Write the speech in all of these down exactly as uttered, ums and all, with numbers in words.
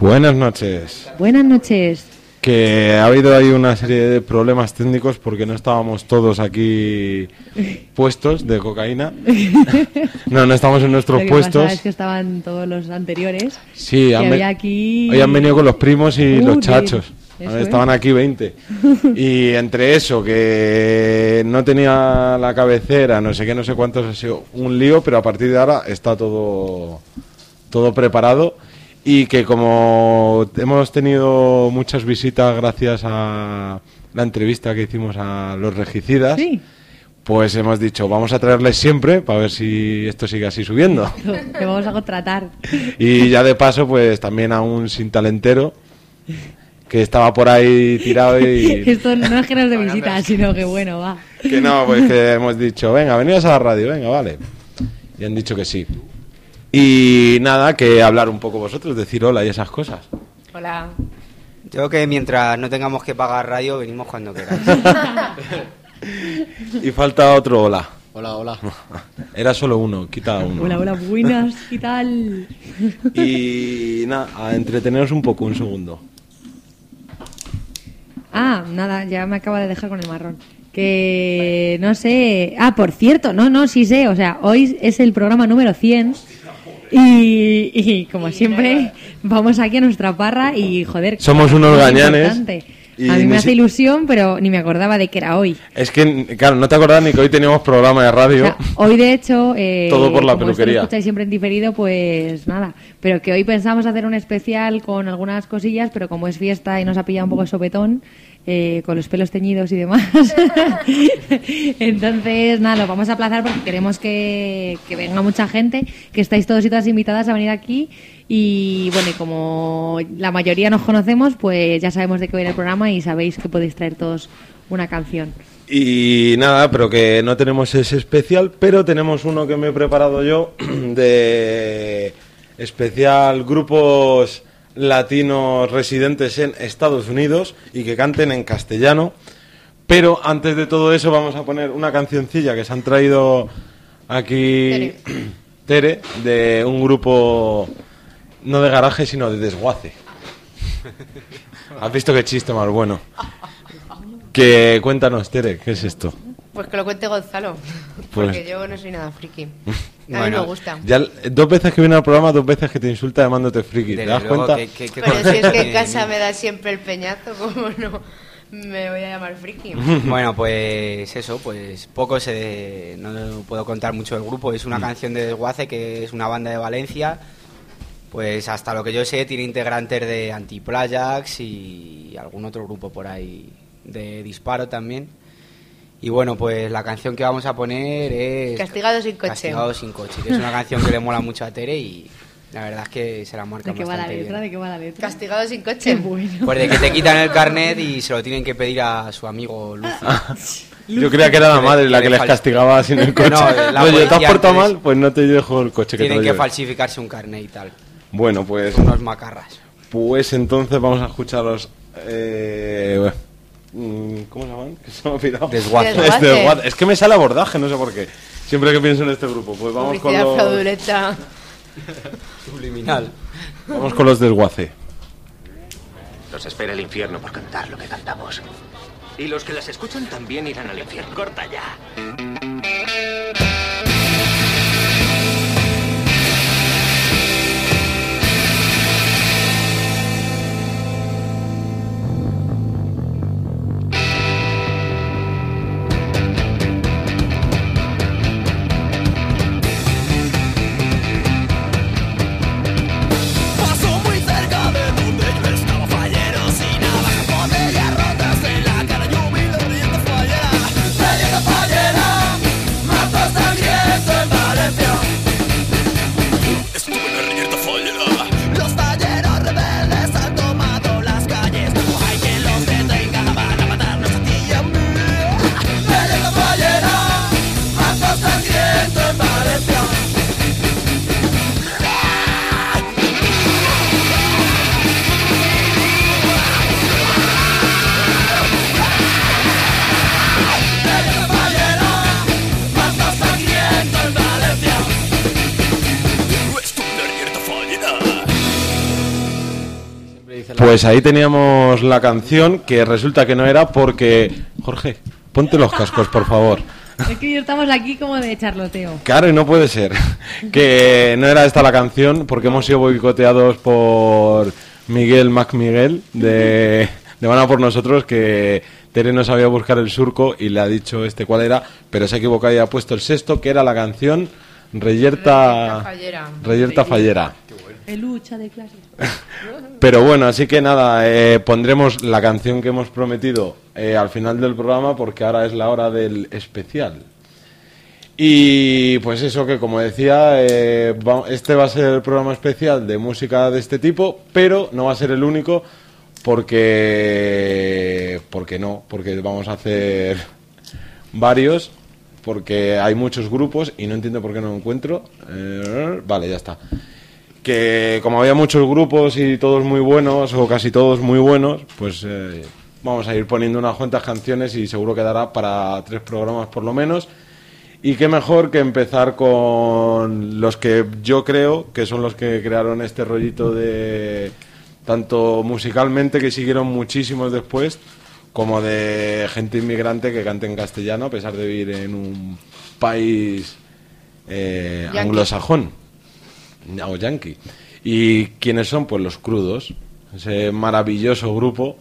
Buenas noches. Buenas noches. Que ha habido ahí una serie de problemas técnicos porque no estábamos todos aquí puestos de cocaína. No, no estamos en nuestros Lo que puestos. pasa es que estaban todos los anteriores. Sí, han, había aquí... hoy han venido con los primos y uh, los chachos. Eso Estaban es. aquí veinte. Y entre eso, que no tenía la cabecera, no sé qué, no sé cuántos, ha sido un lío, pero a partir de ahora está todo, todo preparado. Y que como hemos tenido muchas visitas gracias a la entrevista que hicimos a los regicidas, sí, pues hemos dicho, vamos a traerles siempre para ver si esto sigue así subiendo. que vamos a contratar. Y ya de paso, pues también a un sin talentero que estaba por ahí tirado y... Esto no es que nos de visita, sino que bueno, va. Que no, pues que hemos dicho, venga, venidos a la radio, venga, vale. Y han dicho que sí. Y nada, que hablar un poco vosotros, decir hola y esas cosas. Hola. Yo que mientras no tengamos que pagar radio, venimos cuando queráis. Y falta otro hola. Hola, hola. Era solo uno, quita uno. Hola, hola, buenas, ¿qué tal? Y nada, a entreteneros un poco, un segundo. Ah, nada, ya me acaba de dejar con el marrón. Que no sé... Ah, por cierto, no, no, sí sé. O sea, hoy es el programa número cien. Y, y como siempre, vamos aquí a nuestra parra y, joder... Somos unos es gañanes. importante. Y a mí ni me hace si- ilusión, pero ni me acordaba de que era hoy. Es que, claro, no te acordás ni que hoy teníamos programa de radio. O sea, hoy, de hecho... Eh, Todo por la como esto peluquería. lo escucháis siempre en diferido, pues nada. Pero que hoy pensamos hacer un especial con algunas cosillas, pero como es fiesta y nos ha pillado un poco de sopetón... Eh, con los pelos teñidos y demás. Entonces, nada, lo vamos a aplazar porque queremos que, que venga mucha gente, que estáis todos y todas invitadas a venir aquí. Y bueno, y como la mayoría nos conocemos, pues ya sabemos de qué viene el programa y sabéis que podéis traer todos una canción. Y nada, pero que no tenemos ese especial, pero tenemos uno que me he preparado yo de especial grupos latinos residentes en Estados Unidos y que canten en castellano. Pero antes de todo eso vamos a poner una cancioncilla que se han traído aquí Tere, Tere de un grupo no de garaje sino de desguace. ¿Has visto qué chiste más bueno? Que cuéntanos, Tere, ¿qué es esto? pues que lo cuente Gonzalo, Pues- porque yo no soy nada friki. A mí Bueno, me gusta. Ya l- dos veces que viene al programa, dos veces que te insulta llamándote friki. ¿Te Desde das luego cuenta? que- que- que Pero si es que en concepto casa tiene. me da siempre el peñazo, ¿cómo no me voy a llamar friki? Bueno, pues eso, pues poco se... No puedo contar mucho del grupo. Es una canción de Desguace, que es una banda de Valencia. Pues hasta lo que yo sé, tiene integrantes de Antiplayax y algún otro grupo por ahí de Disparo también. Y bueno, pues la canción que vamos a poner es... Castigado sin coche. Castigado sin coche, que es una canción que le mola mucho a Tere y la verdad es que se la marca ¿De qué va la bastante letra? bien. ¿De qué va la letra? Castigado sin Qué coche. bueno. Pues de que te quitan el carnet y se lo tienen que pedir a su amigo Lucy. Yo creía que era la madre la que les castigaba sin el coche. No, la Oye, ¿te has policía portado antes- mal? Pues no te dejo el coche que te Tienen lo que lleves. falsificarse un carnet y tal. Bueno, pues Unos macarras. pues entonces vamos a escucharos. Eh, mm, ¿Cómo se llaman? Que se me ha olvidado. Desguace. Desguace. Es Desguace. Es que me sale abordaje, no sé por qué. Siempre que pienso en este grupo, pues vamos con Publicidad los, fraudulenta. Subliminal. vamos con los Desguace. Los espera el infierno por cantar lo que cantamos. Y los que las escuchan también irán al infierno. ¡Corta ya! Pasó muy cerca de donde yo estaba, falleros y navajas, botellas rotas en la cara, lluvia y riendo fallera, riendo fallera. Pues ahí teníamos la canción, que resulta que no era porque... Jorge, ponte los cascos, por favor. Es que estamos aquí como de charloteo. Claro, y no puede ser. Que no era esta la canción, porque hemos sido boicoteados por Miguel MacMiguel, de, de Van a por nosotros, que Tere no sabía buscar el surco y le ha dicho este cuál era, pero se ha equivocado y ha puesto el sexto, que era la canción Reyerta Fallera. Reyerta Fallera. El lucha de clase. Pero bueno, así que nada, eh, pondremos la canción que hemos prometido eh, al final del programa, porque ahora es la hora del especial. Y pues eso, que como decía, eh, va, este va a ser el programa especial de música de este tipo, pero no va a ser el único, porque porque no, porque vamos a hacer varios, porque hay muchos grupos y no entiendo por qué no lo encuentro. Eh, vale, ya está. Que como había muchos grupos y todos muy buenos, o casi todos muy buenos, pues eh, vamos a ir poniendo unas cuantas canciones y seguro que dará para tres programas por lo menos. Y qué mejor que empezar con los que yo creo que son los que crearon este rollito de... tanto musicalmente, que siguieron muchísimos después, como de gente inmigrante que cante en castellano a pesar de vivir en un país eh, anglosajón o yankee. ¿Y quiénes son? Pues Los Crudos, ese maravilloso grupo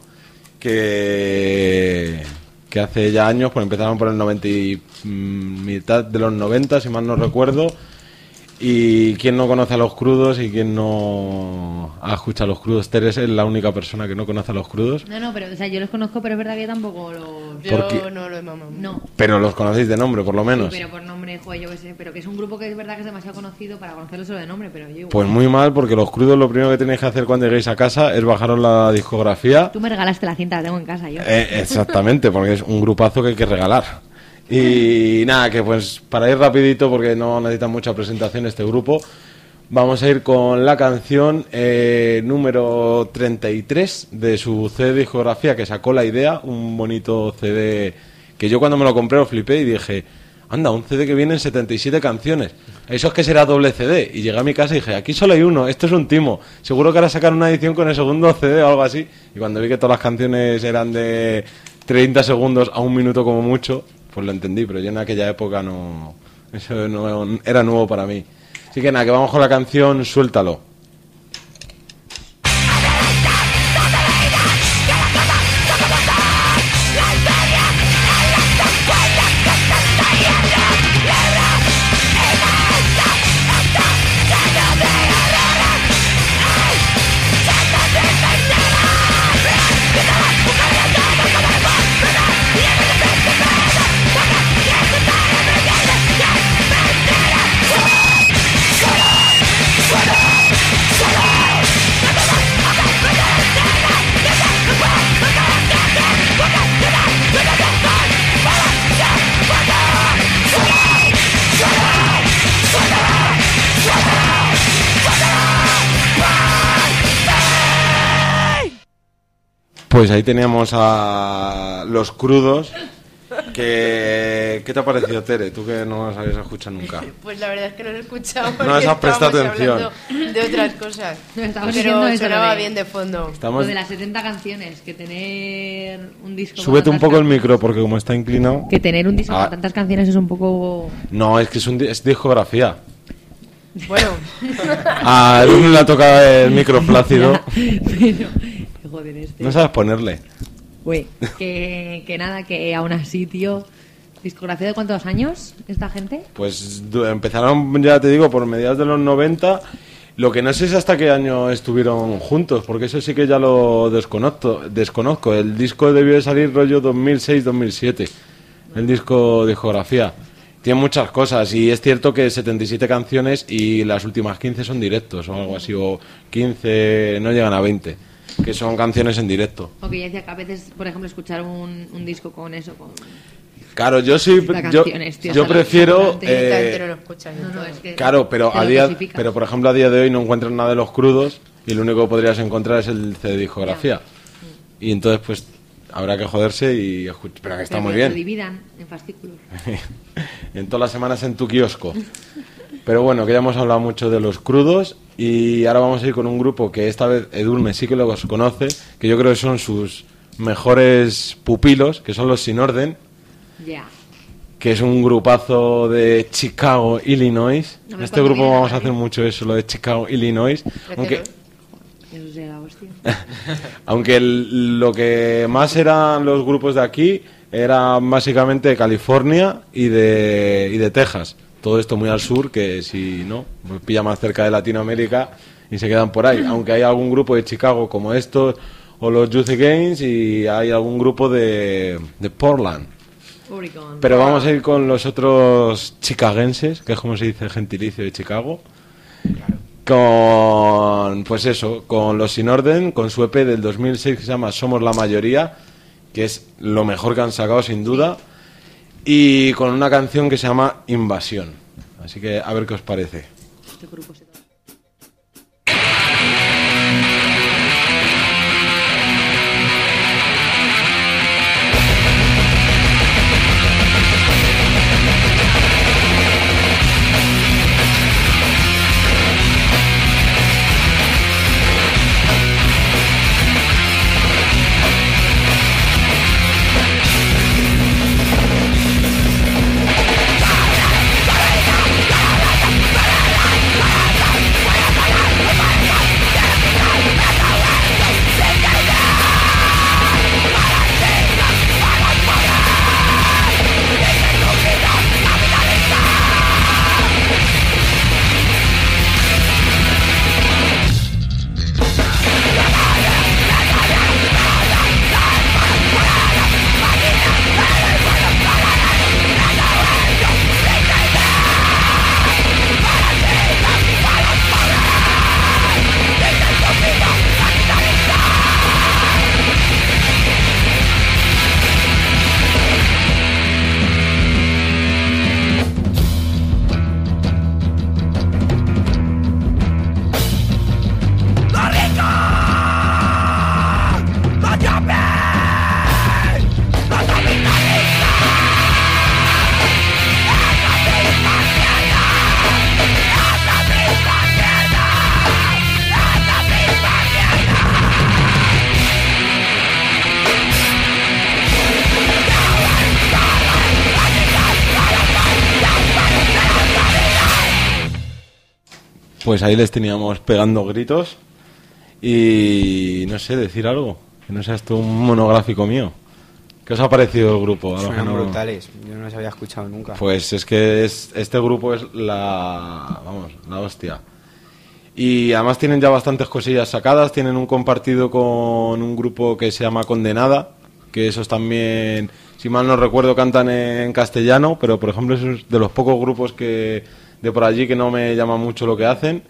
que, que hace ya años, pues empezaron por el noventa y mm, mitad de los noventa, si mal no recuerdo. Y quién no conoce a Los Crudos y quién no ha escuchado a Los Crudos. Teres es la única persona que no conoce a Los Crudos. No, no, pero o sea, yo los conozco, pero es verdad que yo tampoco los... Yo Porque- no lo he mamado. No. Pero los conocéis de nombre, por lo menos. Sí, pero por nombre, joder, yo qué sé. Pero que es un grupo que es verdad que es demasiado conocido para conocerlo solo de nombre, pero yo igual. Pues muy mal, porque Los Crudos lo primero que tenéis que hacer cuando lleguéis a casa es bajaros la discografía. Tú me regalaste la cinta, la tengo en casa yo. Eh, exactamente, porque es un grupazo que hay que regalar. Y nada, que pues para ir rapidito, porque no necesita mucha presentación este grupo, vamos a ir con la canción eh, número treinta y tres de su C D discografía, que sacó La Idea, un bonito C D que yo cuando me lo compré lo flipé y dije, anda, un C D que viene en setenta y siete canciones, eso es que será doble C D. Y llegué a mi casa y dije, aquí solo hay uno, esto es un timo, seguro que ahora sacar una edición con el segundo C D o algo así. Y cuando vi que todas las canciones eran de treinta segundos a un minuto como mucho, pues lo entendí, pero yo en aquella época no, eso no era nuevo para mí. Así que nada, que vamos con la canción Suéltalo. Pues ahí teníamos a Los Crudos. Que, ¿Qué te ha parecido, Tere? Tú que no los habías escuchado nunca. Pues la verdad es que no lo he escuchado. No les has prestado estábamos atención. hablando de otras cosas. Nos estamos diciendo Pero eso, sonaba lo de- bien de fondo. Estamos... Lo de las setenta canciones, que tener un disco... con Súbete un tantas poco el canciones- micro porque como está inclinado... Que tener un disco Ah. con tantas canciones es un poco... No, es que es, un, di- es discografía. Bueno, A uno le ha tocado el micro flácido. Pero... Joder, este... No sabes ponerle. Güey, que, que nada, que aún así, tío... ¿Discografía de cuántos años esta gente? Pues du- empezaron, ya te digo, por mediados de los noventa. Lo que no sé es hasta qué año estuvieron juntos, porque eso sí que ya lo desconozco. desconozco. El disco debió de salir rollo dos mil seis dos mil siete. El disco discografía. Tiene muchas cosas y es cierto que setenta y siete canciones y las últimas quince son directos o algo así, o quince no llegan a veinte, que son canciones en directo. O que ya decía que a veces, por ejemplo, escuchar un, un disco con eso, con... Claro, yo sí, setenta yo, canciones, tío, yo o sea, prefiero... directamente directamente eh, no lo escuchas. No, no, es que... Claro, pero te a lo día, clasificas. pero por ejemplo a día de hoy no encuentras nada de Los Crudos y lo único que podrías encontrar es el C D discografía. Y entonces pues habrá que joderse y escuchar, pero que está Pero muy que lo bien. dividan en fascículos. En todas las semanas en tu kiosco. Pero bueno, que ya hemos hablado mucho de los crudos y ahora vamos a ir con un grupo que esta vez Edurne sí que los conoce, que yo creo que son sus mejores pupilos, que son los Sin Orden, Ya. que es un grupazo de Chicago, Illinois. No En me este cuento grupo bien, vamos a David. hacer mucho eso, lo de Chicago, Illinois. Aunque, Eso será, hostia. aunque el- lo que más eran los grupos de aquí eran básicamente de California y de, y de Texas. Todo esto muy al sur, que si no, pues pilla más cerca de Latinoamérica y se quedan por ahí. Aunque hay algún grupo de Chicago como estos, o los Youth Against, y hay algún grupo de, de Portland. Oregon. Pero vamos a ir con los otros chicagenses, que es como se dice el gentilicio de Chicago. Con, pues eso, con los Sin Orden, con su E P del dos mil seis que se llama Somos la Mayoría, que es lo mejor que han sacado sin duda, y con una canción que se llama Invasión. Así que a ver qué os parece. Este grupo se toca. Pues ahí les teníamos pegando gritos y no sé, decir algo, que no sea esto un monográfico mío. ¿Qué os ha parecido el grupo? A los que Suenan no- brutales, yo no los había escuchado nunca. Pues es que es, este grupo es la, vamos, la hostia. Y además tienen ya bastantes cosillas sacadas, tienen un compartido con un grupo que se llama Condenada, que esos también, si mal no recuerdo, cantan en castellano, pero por ejemplo es de los pocos grupos que de por allí que no me llama mucho lo que hacen.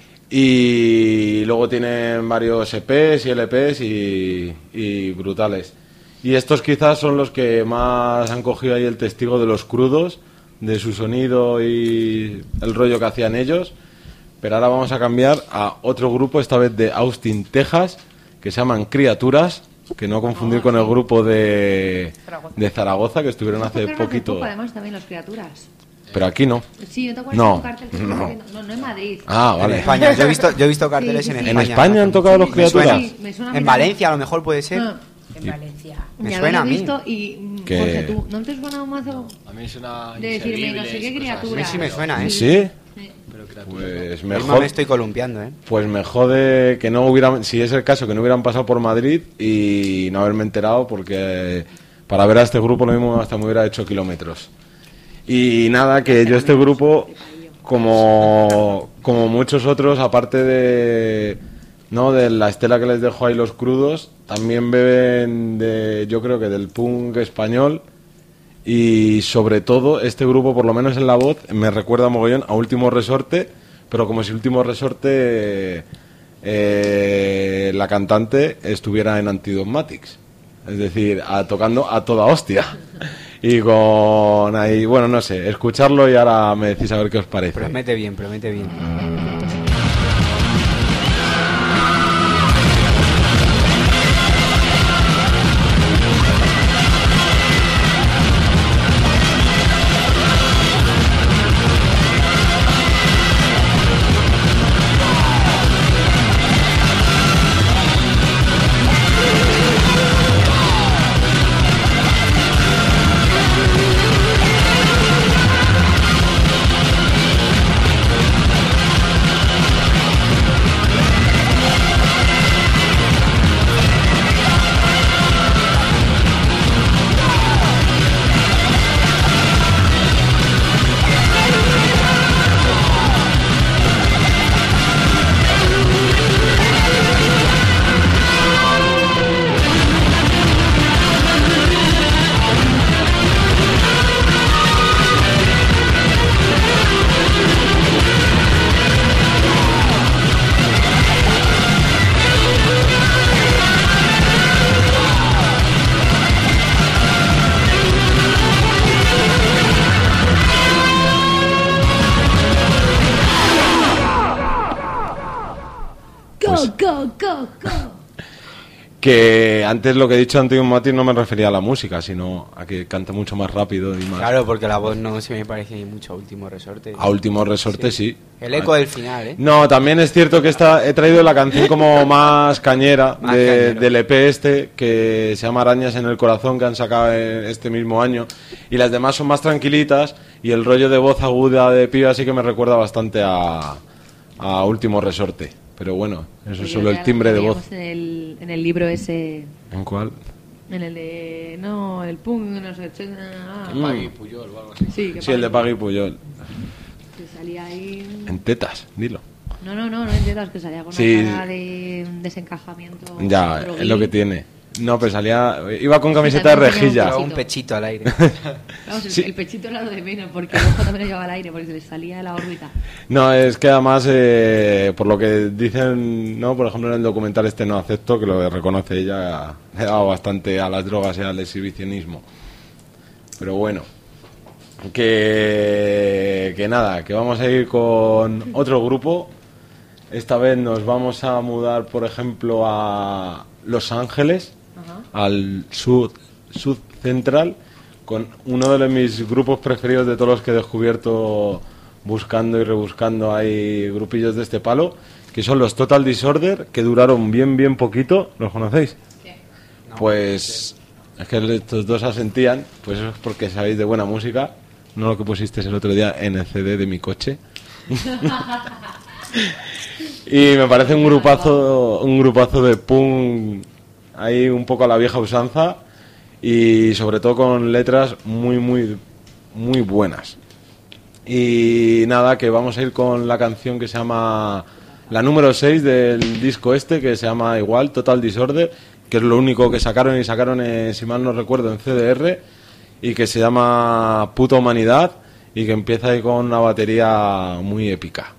Y luego tienen varios E Pes y L Pes y, y brutales. Y estos quizás son los que más han cogido ahí el testigo de los crudos, de su sonido y el rollo que hacían ellos. Pero ahora vamos a cambiar a otro grupo, esta vez de Austin, Texas, que se llaman Criaturas, que no confundir con el grupo de, de Zaragoza, que estuvieron hace Tocaron poquito. poco, además, también los Criaturas. Pero aquí no. Sí, ¿no te acuerdas No, de un cartel que no. estaba haciendo? No, no en Madrid. Ah, En vale. España, yo he visto, yo he visto carteles Sí, sí, en sí. ¿En España. España han tocado los Me Criaturas? suena, me suena a mí En también. Valencia a lo mejor puede ser. Ah, En Valencia. Me ya suena lo a he mí. visto y mm, Que- Jorge, tú, ¿no te suena un mazo A mí suena de decirme no sé qué A mí criatura? sí me suena, ¿eh? ¿Sí? Sí. Pues Mismo mejor. me estoy columpiando, ¿eh? Pues me jode que no hubieran, si es el caso, que no hubieran pasado por Madrid y no haberme enterado, porque para ver a este grupo lo mismo hasta me hubiera hecho kilómetros. Y nada, que yo este grupo, como, como muchos otros, aparte de, ¿no?, de la estela que les dejo ahí los crudos, también beben de, yo creo que del punk español. Y sobre todo, este grupo, por lo menos en la voz, me recuerda mogollón a Último Resorte, pero como si Último Resorte, eh, la cantante, estuviera en Antidogmatics. Es decir, a- tocando a toda hostia. Y con ahí, bueno, no sé, escucharlo y ahora me decís a ver qué os parece. Promete bien, promete bien. Quiero go, go, go. Que antes lo que he dicho Antonio Mati no me refería a la música, sino a que canta mucho más rápido y más. Claro, porque la voz no se me parece mucho a Último Resorte. A Último Resorte sí. sí. El eco del final, ¿eh? No, también es cierto que esta, he traído la canción como más cañera Más de, cañero. del E P este, que se llama Arañas en el Corazón, que han sacado en este mismo año. Y las demás son más tranquilitas y el rollo de voz aguda de piba sí que me recuerda bastante a, a Último Resorte. Pero bueno, eso es Pues solo yo el ya timbre de lo voz. veíamos En el, en el libro ese, ¿En cuál? en el de... No, el punk, no sé... Ah, Mm. Pagui Puyol o algo así. sí, que Sí, el de Pagui- Pagui Puyol. Que salía ahí... En tetas, dilo. No, no, no, no entiendas que salía con Sí. una cara de desencajamiento. Ya, droguí. es lo que tiene. No, pero salía... Iba con camiseta de también tenía un rejilla. Llevaba un pechito al aire. Vamos, el, Sí. el pechito era lo de menos, porque el ojo también lo llevaba al aire, porque se le salía de la órbita. No, es que además, eh, por lo que dicen, no, por ejemplo en el documental este No Acepto, que lo reconoce ella, le ha dado bastante a las drogas y al exhibicionismo. Pero bueno, que, que nada, que vamos a ir con otro grupo. Esta vez nos vamos a mudar, por ejemplo, a Los Ángeles, Ajá. al sur, sur central, con uno de mis grupos preferidos de todos los que he descubierto buscando y rebuscando. Hay grupillos de este palo, que son los Total Disorder, que duraron bien, bien poquito. ¿Los conocéis? Pues es que estos dos asentían, pues eso es porque sabéis de buena música, no lo que pusisteis el otro día en el C D de mi coche. Y me parece un grupazo, un grupazo de punk ahí un poco a la vieja usanza y sobre todo con letras muy, muy, muy buenas. Y nada, que vamos a ir con la canción que se llama la número seis del disco este, que se llama igual, Total Disorder, que es lo único que sacaron y sacaron, eh, si mal no recuerdo, en C D R, y que se llama Puta Humanidad y que empieza ahí con una batería muy épica.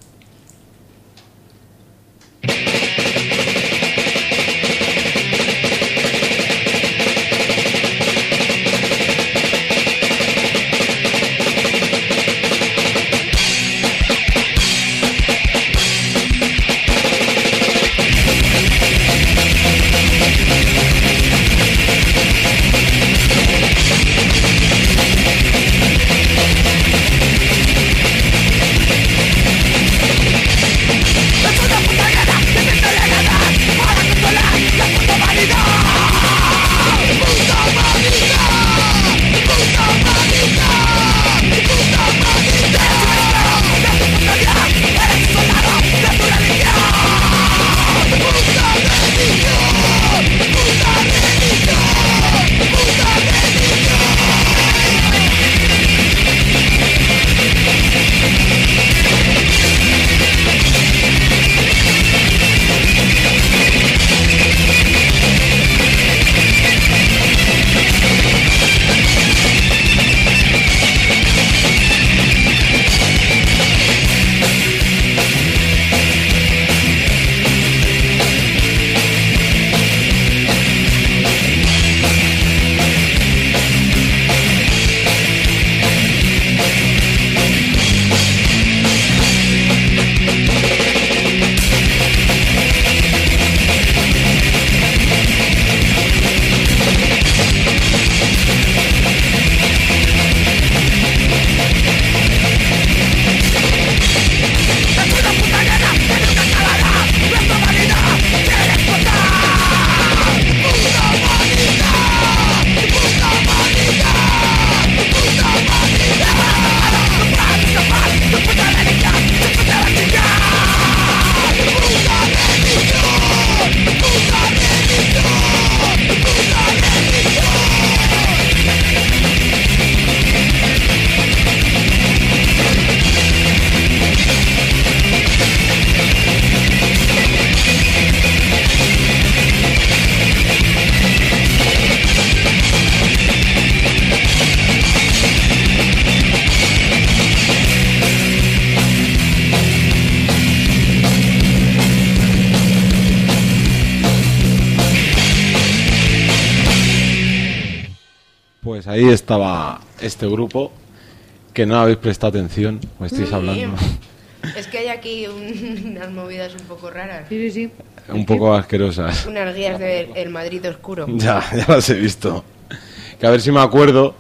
Pues ahí estaba este grupo, que no habéis prestado atención, o estáis hablando. Es que hay aquí un- unas movidas un poco raras. Sí, sí, sí. Un poco asquerosas. Unas guías del el Madrid oscuro. Ya, ya las he visto. Que a ver si me acuerdo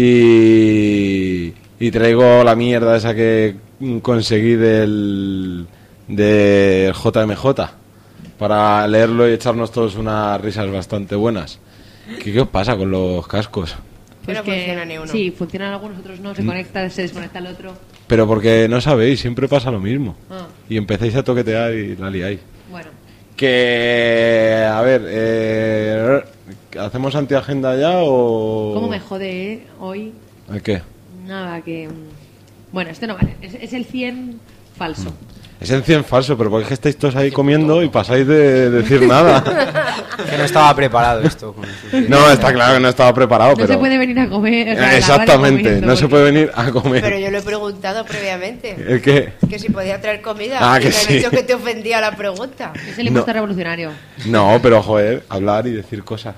y, y traigo la mierda esa que conseguí del, del J M J para leerlo y echarnos todos unas risas bastante buenas. ¿Qué, qué os pasa con los cascos? Que no Pues funciona ni uno. Sí, funcionan algunos, otros no. Se Mm. conecta, se desconecta el otro. Pero porque no sabéis, siempre pasa lo mismo. Ah, Y empezáis a toquetear y la liáis. bueno. Que, a ver, eh, ¿hacemos antiagenda ya o...? ¿Cómo me jode eh, hoy? ¿El qué? Nada, que... mm, Bueno, este no vale. Es, es el cien falso. Es el cien falso, pero porque es que estáis todos ahí comiendo y pasáis de decir nada. Que no estaba preparado esto. con el- No, está claro que no estaba preparado, No pero... se puede venir a comer. o sea, a la radio Exactamente, comiendo, no se porque- puede venir a comer. Pero yo lo he preguntado previamente. ¿El qué? Que si podía traer comida. Ah, y que me han sí. dicho que te ofendía la pregunta. Es el impuesto No. revolucionario. No, pero joder, hablar y decir cosas.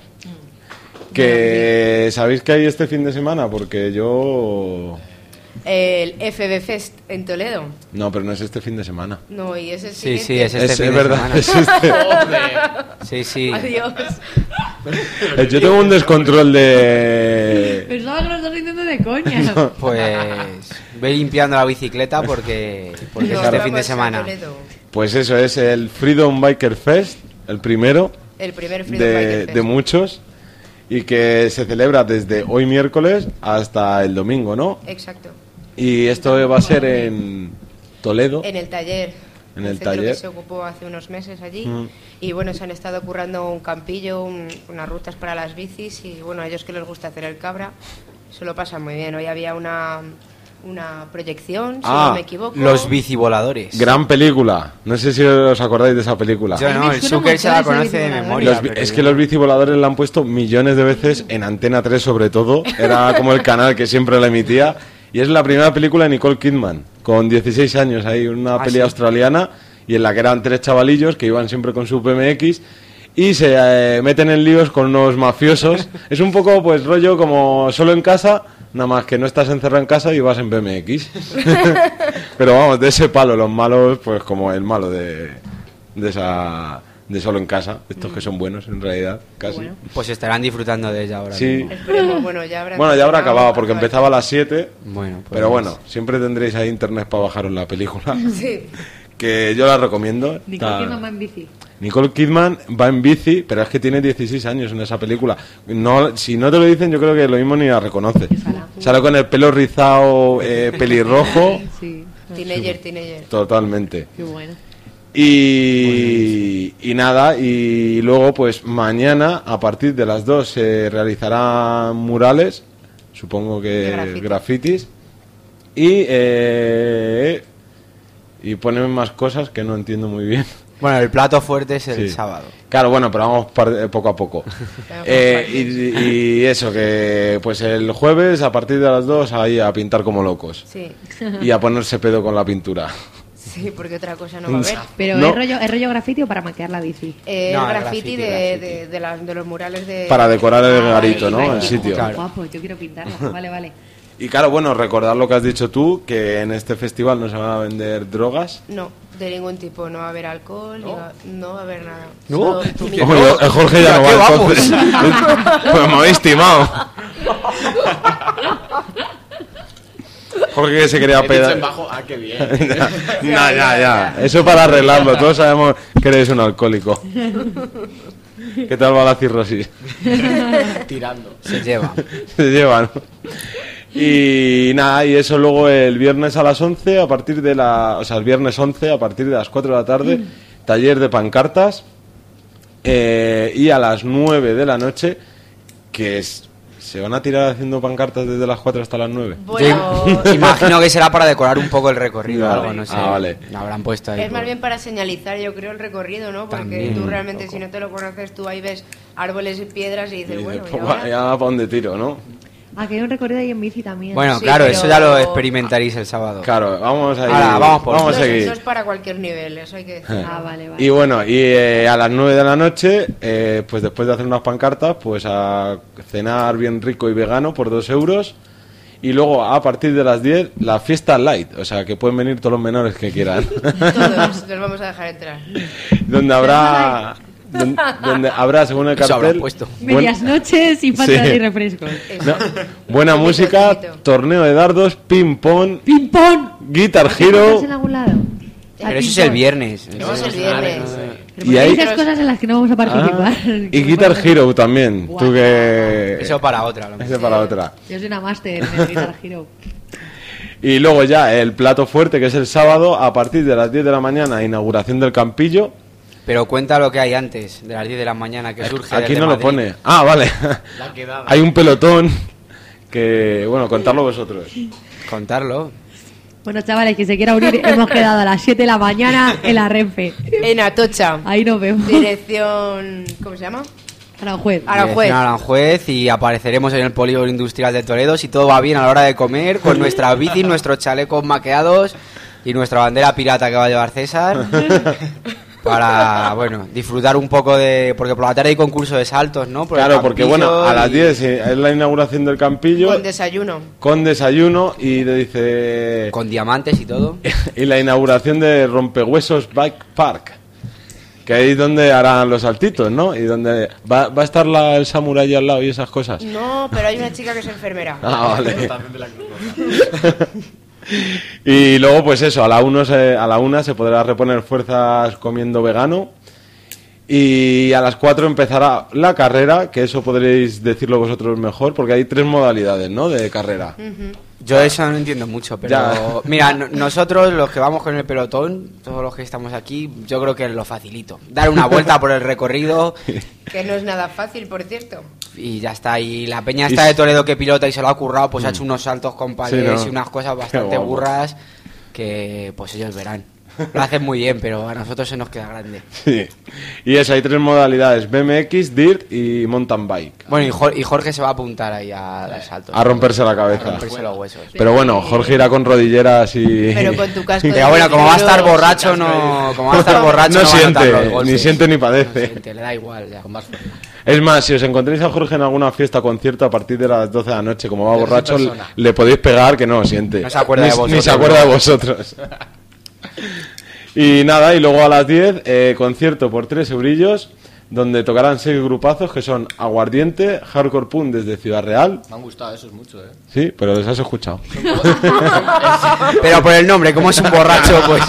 Que sabéis que hay este fin de semana, porque yo... El F B Fest en Toledo. No, pero no es este fin de semana. No, y es el Sí, siguiente. sí, es este Es, fin es de verdad, semana. es este. Sí, sí. Adiós. Eh, Yo tengo un descontrol de... Pensaba que lo estás diciendo de coña. Pues ve limpiando la bicicleta porque, porque Nos es este vamos fin de a semana. Toledo. Pues eso, es el Freedom Biker Fest, el primero El primer Freedom de, Biker Fest. de muchos, y que se celebra desde hoy miércoles hasta el domingo, ¿no? Exacto. Y esto va a ser en Toledo. En el taller. En el centro taller. que se ocupó hace unos meses allí. Mm. Y bueno, se han estado currando un campillo, un- unas rutas para las bicis. Y bueno, a ellos que les gusta hacer el cabra, se lo pasan muy bien. Hoy había una, una proyección, si Ah, no me equivoco. Los bicivoladores. Gran película. No sé si os acordáis de esa película. Yo A mí no, me el suena un Zucker se la montón ese conoce de bicivolador. memoria. Los bi- pero es yo que no. los bicivoladores la han puesto millones de veces en Antena tres sobre todo. Era como el canal que siempre la emitía. Y es la primera película de Nicole Kidman, con dieciséis años ahí, una Ah, peli ¿sí? australiana, y en la que eran tres chavalillos que iban siempre con su B M X y se eh, meten en líos con unos mafiosos. Es un poco pues rollo como Solo en casa, nada más que no estás encerrado en casa y vas en B M X. Pero vamos, de ese palo, los malos, pues como el malo de, de esa... de Solo en casa, estos que son buenos en realidad, casi. Bueno. Pues estarán disfrutando de ella ahora. Sí. mismo. Esperemos, bueno, ya habrá Bueno, ya habrá terminado, acabado porque acaba- empezaba a las siete. Bueno, pues Pero bueno, siempre tendréis ahí internet para bajaros la película. Sí. Que yo la recomiendo. Nicole Está- Kidman va en bici. Nicole Kidman va en bici, pero es que tiene dieciséis años en esa película. No, si no te lo dicen, yo creo que lo mismo ni la reconoce. Ojalá. Sale con el pelo rizado, eh, pelirrojo. Sí. Teenager, teenager. Totalmente. Qué bueno. Y, y nada, y luego pues mañana a partir de las dos se realizarán murales, supongo De que grafiti. grafitis, y, eh, y ponen más cosas que no entiendo muy bien. Bueno, el plato fuerte es el Sí. sábado. Claro, bueno, pero vamos par- eh, poco a poco. Eh, y, y eso, que pues el jueves a partir de las dos ahí a pintar como locos Sí, y a ponerse pedo con la pintura. sí, porque otra cosa no va a haber. Pero No. ¿es, rollo, ¿es rollo grafiti o para maquear la bici? Eh, No, el el graffiti, graffiti, de, graffiti. de, de las- de los murales de... Para decorar el Ah, garito, vale, ¿no? vale. El sitio. Claro. Guapo, yo quiero pintarla. Vale, vale. Y claro, bueno, recordar lo que has dicho tú, que en este festival no se van a vender drogas. No, de ningún tipo. No va a haber alcohol, ni va- no va a haber nada. ¿No? Solo tú ¿Qué? mismo. Ojo, yo- el Jorge ya ¿A no qué va vamos? entonces. Pues me habéis timado. Jorge que se quería He dicho en pedar. bajo, ah, qué bien. Ya, ya, ya. Eso para arreglarlo. Todos sabemos que eres un alcohólico. ¿Qué tal va la cirrosis? Tirando. Se lleva. Se llevan. Y nada, y eso luego el viernes a las once, a partir de la. O sea, el viernes once, a partir de las cuatro de la tarde, taller de pancartas. eh, y a las nueve de la noche, que es. ¿Se van a tirar haciendo pancartas desde las cuatro hasta las nueve? Bueno, Yo imagino que será para decorar un poco el recorrido o Vale. algo, no sé. Ah, vale. Lo habrán puesto ahí. es más por- bien para señalizar, yo creo, el recorrido, ¿no? Porque También, tú un realmente, poco. si no te lo conoces, tú ahí ves árboles y piedras y Y dices, dices, bueno, ¿y "Pues ahora?". ya para dónde tiro, ¿no? Ah, que hay un recorrido ahí en bici también. Bueno, Sí, claro, pero- eso ya lo experimentaréis el sábado. Claro, vamos a ir. Ahora, vamos por- vamos a Eso es- seguir. eso es para cualquier nivel, eso hay que decir. Ah, vale, vale. Y bueno, y eh, a las nueve de la noche, eh, pues después de hacer unas pancartas, pues a cenar bien rico y vegano por dos euros. Y luego, a partir de las diez, la fiesta light. O sea, que pueden venir todos los menores que quieran. Todos los vamos a dejar entrar. Donde habrá... Donde, donde habrá, según el Eso habrá cartel... puesto. buen- Medias noches y faltas Sí. y refrescos. no, buena Poquito, música, poquito. torneo de dardos, ping-pong, ¡Ping-pong! Guitar ¿Estás en Hero... algún lado? Pero eso es el viernes. Eso es el viernes. Y ahí- Esas cosas en las que no vamos a participar. Ah, y Guitar Hero también. Guau. Tú que... Eso para otra. a lo mejor. Ese para otra. Yo soy una máster en el Guitar Hero. Y luego ya el plato fuerte, que es el sábado, a partir de las diez de la mañana, inauguración del campillo. Pero cuenta lo que hay antes, de las diez de la mañana, que surge Aquí desde no lo Madrid. pone. Ah, vale. La quedada. Hay un pelotón que... Bueno, contadlo vosotros. Contarlo. Bueno, chavales, que se quiera unir, hemos quedado a las siete de la mañana en la Renfe. En Atocha. Ahí nos vemos. Dirección... ¿Cómo se llama? Aranjuez. Aranjuez. Dirección Aranjuez, y apareceremos en el Polígono Industrial de Toledo, si todo va bien a la hora de comer, con nuestras bicis, nuestros chalecos maqueados y nuestra bandera pirata que va a llevar César. Para, bueno, disfrutar un poco de... Porque por la tarde hay concurso de saltos, ¿no? Por el Claro, porque bueno, campillo a las y- diez es la inauguración del campillo Con desayuno. con desayuno y le dice... Con diamantes y todo. y la inauguración de Rompehuesos Bike Park, que ahí es donde harán los saltitos, ¿no? Y donde va, va a estar la, el samurái al lado y esas cosas. No, pero hay una chica que es enfermera. Ah, vale. También de la Cruz Roja. Y luego, pues eso, a la, uno se, a la una se podrá reponer fuerzas comiendo vegano. Y a las cuatro empezará la carrera, que eso podréis decirlo vosotros mejor, porque hay tres modalidades, ¿no? De carrera. Yo eso no entiendo mucho, pero... Ya. Mira, no- nosotros los que vamos con el pelotón, todos los que estamos aquí, yo creo que es lo facilito. Dar una vuelta por el recorrido Que no es nada fácil, por cierto. y ya está. Y la peña Y está s- de Toledo que pilota y se lo ha currado, pues ha hecho unos saltos con palés Sí, ¿no? y unas cosas Qué bastante guapo. burras que pues ellos verán. Lo hacen muy bien, pero a nosotros se nos queda grande. Sí. Y eso, hay tres modalidades, B M X, Dirt y Mountain Bike. Bueno, y, Jor- y Jorge se va a apuntar ahí a dar saltos. A romperse la A cabeza. romperse los huesos. Pero bueno, Jorge irá con rodilleras y... Pero con tu casco de Pero bueno, como va a estar motocicleros, borracho, no, como va a estar borracho, No no, va a notar siente, los golpes. ni siente ni No padece. siente, le da igual ya. Con más fuerza. Es más, si os encontréis a Jorge en alguna fiesta o concierto a partir de las doce de la noche, como va Pero borracho, sin persona. le podéis pegar que no siente. No se acuerda ni, de vosotros, Ni se acuerda ¿no? de vosotros. Y nada, y luego a las diez, eh, concierto por tres eurillos, donde tocarán seis grupazos que son Aguardiente, Hardcore Punk desde Ciudad Real. Me han gustado esos mucho, ¿eh? Sí, pero les has escuchado. Pero por el nombre, como es un borracho, pues...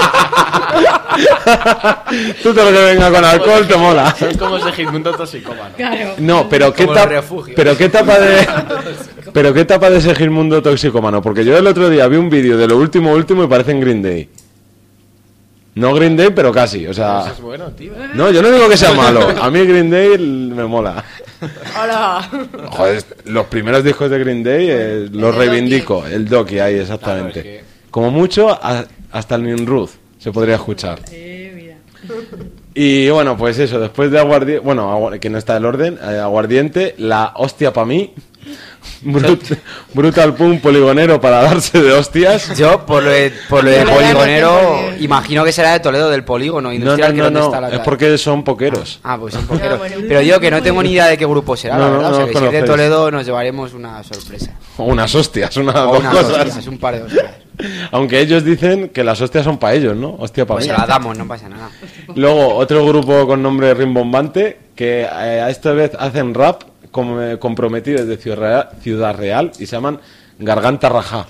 Tú todo lo que venga con alcohol te mola. Son como Segismundo toxicómano. Claro. No, pero qué Como los tapa, refugios. pero qué tapa de, pero qué tapa de Segismundo toxicómano, porque yo el otro día vi un vídeo de lo último último y parecen Green Day. No Green Day, pero casi, o sea, Eso es bueno, tío. no, yo no digo que sea malo, a mí Green Day me mola. ¡Hola! Joder, los primeros discos de Green Day eh, los de reivindico, el Doki ahí exactamente. Claro, es que- Como mucho a- hasta el Ninruth se podría escuchar. Eh, mira. Y bueno, pues eso, después de Aguardiente, bueno, agu- que no está el orden, eh, Aguardiente, la hostia para mí, Brut- Brutal Punk poligonero para darse de hostias. Yo, por lo de, por lo de Yo le damos poligonero, tiempo bien. imagino que será de Toledo, del polígono No, no, industrial, que no, donde no, está la es calle. porque son poqueros. Ah, pues son poqueros. Ah, bueno. Pero digo que no tengo ni idea de qué grupo será, No, la no, verdad. no o sea, los que si es de conocéis. Toledo nos llevaremos una sorpresa. O unas hostias, unas O dos unas cosas. hostias, un par de hostias. Aunque ellos dicen que las hostias son para ellos, ¿no? Hostia para Pues mí. se la damos, no pasa nada. Luego, otro grupo con nombre rimbombante, que eh, a esta vez hacen rap com- eh, comprometidos de Ciudad Real, Ciudad Real y se llaman Garganta Rajá.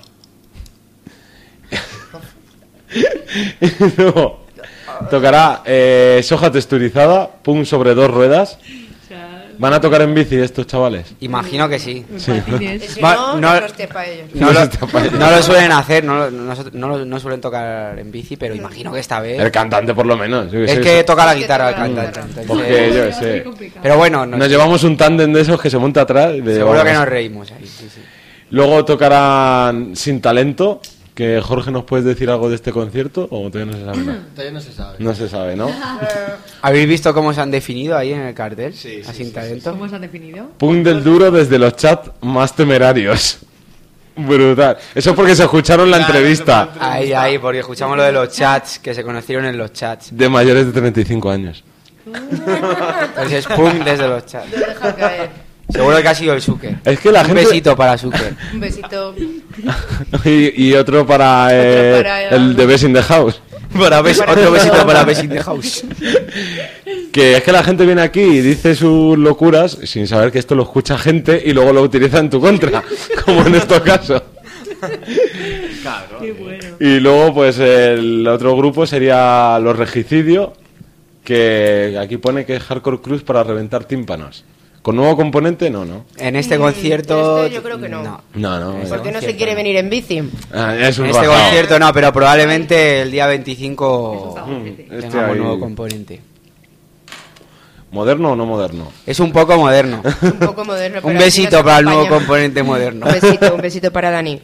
Y luego, tocará eh, soja texturizada, punk sobre dos ruedas. Van a tocar en bici estos chavales. Imagino que sí. Y Patines. si Va- no, no- no, hostia para ellos. No No lo, está para ello. no lo suelen hacer, no, lo- no, no lo- no suelen tocar en bici, pero imagino que esta vez... El cantante, por lo menos. yo qué Es sé, que eso. toca la Es que guitarra el toca la cantante. guitarra. entonces- Porque yo qué sé. Pero bueno, nos- Nos llevamos un tándem de esos que se monta atrás. y le seguro que llevamos. nos reímos ahí. Sí, sí. Luego tocarán Sin Talento, que Jorge, ¿nos puedes decir algo de este concierto? O todavía no se sabe nada. Todavía no se sabe. No se sabe, ¿no? ¿Habéis visto cómo se han definido ahí en el cartel? Sí, sí, A Sin sí, talento. ¿Cómo se han definido? Punk del duro desde los chats más temerarios. Brutal. Eso es porque se escucharon la Claro, entrevista eso fue- Ahí, ahí, porque escuchamos lo de los chats, que se conocieron en los chats. de mayores de treinta y cinco años. Entonces, pum, desde los chats. Lo deja caer. Seguro que ha sido el Zucker. Es que la Un gente... besito para Zucker. Un besito. y, y otro para, eh, Otro para- el de Best in the House. Para bes- otro besito para Best in the House. Que es que la gente viene aquí y dice sus locuras sin saber que esto lo escucha gente y luego lo utiliza en tu contra, como en estos casos. Claro. Y luego, pues el otro grupo sería Los Regicidio, que aquí pone que es Hardcore Cruise para reventar tímpanos. ¿Con nuevo componente? No, no. En este Mm, concierto... este yo creo que no. No, no. Este eh. ¿Por qué no se concierto quiere no. venir en bici? Ah, es un En este rajao. concierto no, pero probablemente el día veinticinco Este tengamos ahí. nuevo componente. ¿Moderno o no moderno? Es un poco moderno. Un poco moderno. Un pero así besito nos para el nuevo acompaña. componente moderno. Un besito, un besito para Dani.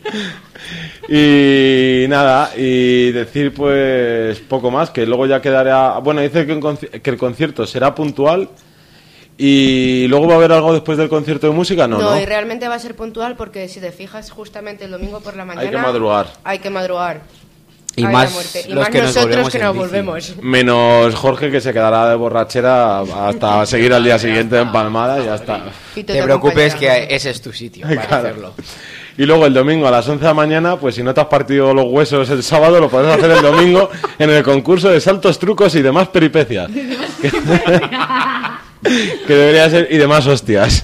Y nada, y decir pues poco más, que luego ya quedará... Bueno, dice que, un conci- que el concierto será puntual y luego va a haber algo después del concierto de música, no, No, ¿no? y realmente va a ser puntual porque si te fijas justamente el domingo por la mañana... que madrugar. Hay que madrugar. Y Ay, más la muerte. Y los más que nos nosotros volvemos que en nos bici. volvemos. Menos Jorge, que se quedará de borrachera hasta seguir al día siguiente en Palmada y ya está. Y tú Te preocupes acompañarás. que ese es tu sitio para Claro. hacerlo. Y luego el domingo a las once de la mañana, pues si no te has partido los huesos el sábado, lo podrás hacer el domingo en el concurso de saltos, trucos y demás peripecias. que, que debería ser, y demás hostias.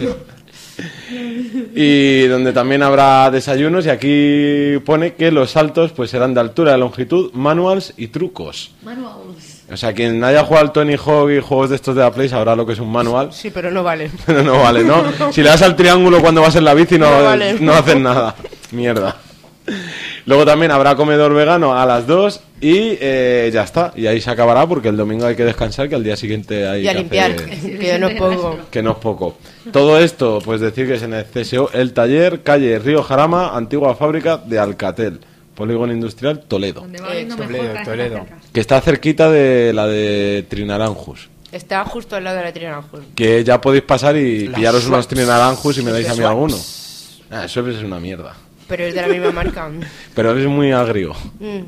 Y donde también habrá desayunos, y aquí pone que los saltos pues serán de altura, de longitud, manuals y trucos. Manuals. O sea, quien haya jugado al Tony Hawk y juegos de estos de la Play sabrá lo que es un manual. Sí, pero no vale. Pero no vale, ¿no? Si le das al triángulo cuando vas en la bici no, No vale. no haces nada. Mierda. Luego también habrá comedor vegano a las dos y eh, ya está. Y ahí se acabará porque el domingo hay que descansar, que al día siguiente hay Y a que limpiar, hacer- que no es poco. que no es poco. Todo esto, pues decir que es en el C S O El Taller, calle Río Jarama, antigua fábrica de Alcatel, polígono industrial Toledo. Donde va viendo Toledo, mejor cada vez Toledo. más cerca. Que está cerquita de la de Trinaranjus. Está justo al lado de la Trinaranjus. Que ya podéis pasar y Las pillaros unos Schweppes. Trinaranjus y me dais a mí Schweppes. alguno. Ah, Schweppes es una mierda. Pero es de la misma marca. Pero es muy agrio. Mm.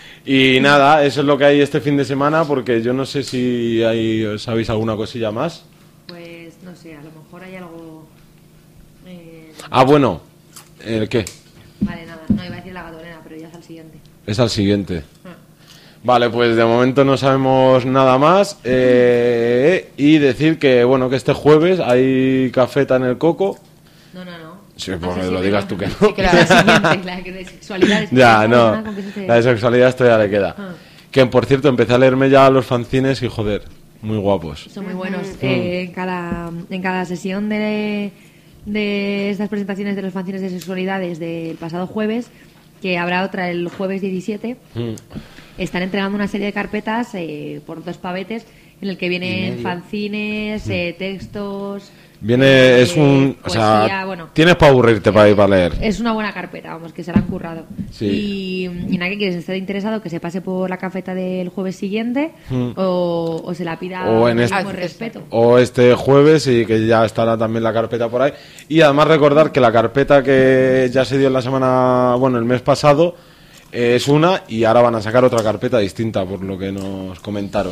Y nada, eso es lo que hay este fin de semana, porque yo no sé si hay, sabéis alguna cosilla más. Pues no sé, a lo mejor hay algo. eh, Ah, bueno, ¿el qué? Vale, nada, no iba a decir la gasolina, pero ya es al siguiente. Es al siguiente. Vale, pues de momento no sabemos nada más. eh, y decir que, bueno, que este jueves hay cafeta en el Coco. No, no, no. Sí, No porque sé si lo me- digas tú que no. Sí, que la siguiente, la que de sexualidad. es que Ya, esta no. semana con que se te- La de sexualidad esto ya le queda. Ah. Que, por cierto, empecé a leerme ya los fanzines y, joder, muy guapos. Son muy buenos. Eh, en, cada, en cada sesión de, de estas presentaciones de los fanzines de sexualidades del pasado jueves, que habrá otra el jueves diecisiete, Mm. están entregando una serie de carpetas eh, por dos pavetes en el que vienen fanzines, eh, textos... Viene, eh, es un... O poesía, sea, bueno, tienes para aburrirte para ir para leer. es una buena carpeta, vamos, que se la han currado. Sí. Y, y nada, que quien esté interesado que se pase por la cafeta del jueves siguiente Mm. o, o se la pida O en con este- respeto. O este jueves y que ya estará también la carpeta por ahí. Y además recordar que la carpeta que ya se dio en la semana, bueno, el mes pasado, eh, es una y ahora van a sacar otra carpeta distinta por lo que nos comentaron.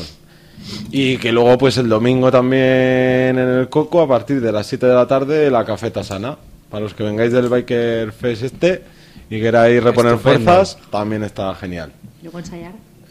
Y que luego pues el domingo también en el Coco a partir de las siete de la tarde la cafeta sana. Para los que vengáis del Biker Fest este y queráis reponer Estupendo. fuerzas, también está genial. Luego ensayar.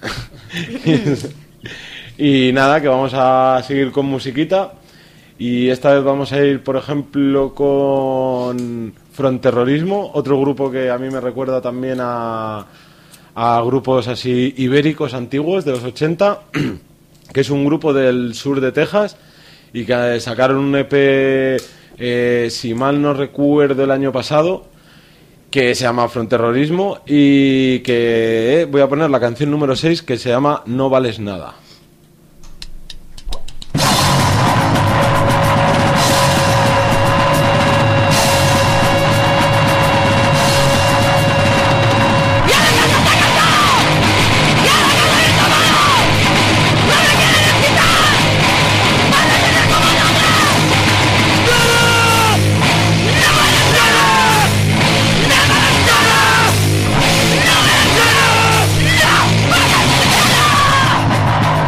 Y nada, que vamos a seguir con musiquita. Y esta vez vamos a ir, por ejemplo, con Fronterrorismo, otro grupo que a mí me recuerda también a, a grupos así ibéricos antiguos de los ochenta, que es un grupo del sur de Texas y que sacaron un E P, eh, si mal no recuerdo, el año pasado, que se llama Fronterrorismo y que eh, voy a poner la canción número seis, que se llama No Vales Nada. ¡No!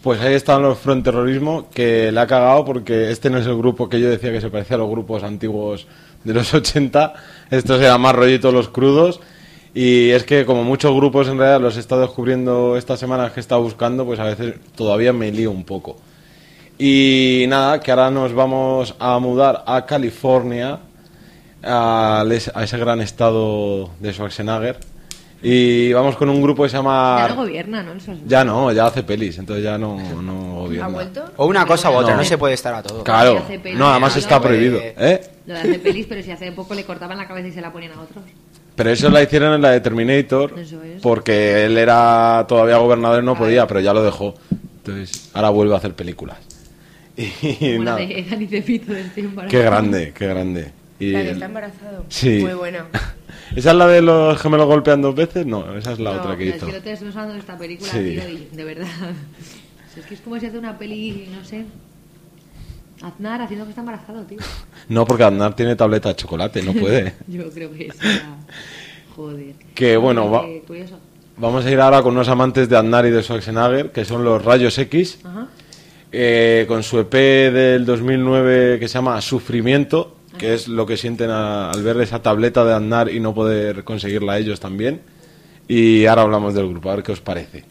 Pues ahí están los Fronterrorismo, que le ha cagado porque este no es el grupo que yo decía que se parecía a los grupos antiguos de los ochenta. Estos eran más rollitos los crudos. Y es que como muchos grupos en realidad los he estado descubriendo estas semanas que he estado buscando, pues a veces todavía me lío un poco. Y nada, que ahora nos vamos a mudar a California, a, a ese gran estado de Schwarzenegger. Y vamos con un grupo que se llama... Ya no gobierna, ¿no? Eso es... Ya no, ya hace pelis, entonces ya no, no gobierna. ¿Ha vuelto? O una cosa u otra, No. no se puede estar a todo. Claro, hace pelis, no, además ¿no? está No, prohibido, eh, ¿eh? Lo de hacer pelis, pero si hace poco le cortaban la cabeza y se la ponían a otros. Pero eso la hicieron en la de Terminator, Eso es. porque él era todavía gobernador y no podía, pero ya lo dejó. Entonces, ahora vuelve a hacer películas. Y Como la nada, de Dani Cepito del tiempo. qué grande, qué grande. Y La que el- está embarazado. Sí. Muy buena. ¿Esa es la de los gemelos golpean dos veces? No, esa es la No, otra que pero hizo. es que no te estamos hablando de esta película, Sí. tío, y de verdad. Si es que es como si hace una peli, no sé. Aznar haciendo que está embarazado, tío. No, porque Aznar tiene tableta de chocolate, no puede. Yo creo que será. Joder. Que bueno, va- Eh, curioso. Vamos a ir ahora con unos amantes de Aznar y de Schwarzenegger, que son los Rayos X, Ajá. eh, con su E P del dos mil nueve que se llama Sufrimiento, que es lo que sienten a- al ver esa tableta de Aznar y no poder conseguirla ellos también. Y ahora hablamos del grupo, a ver qué os parece.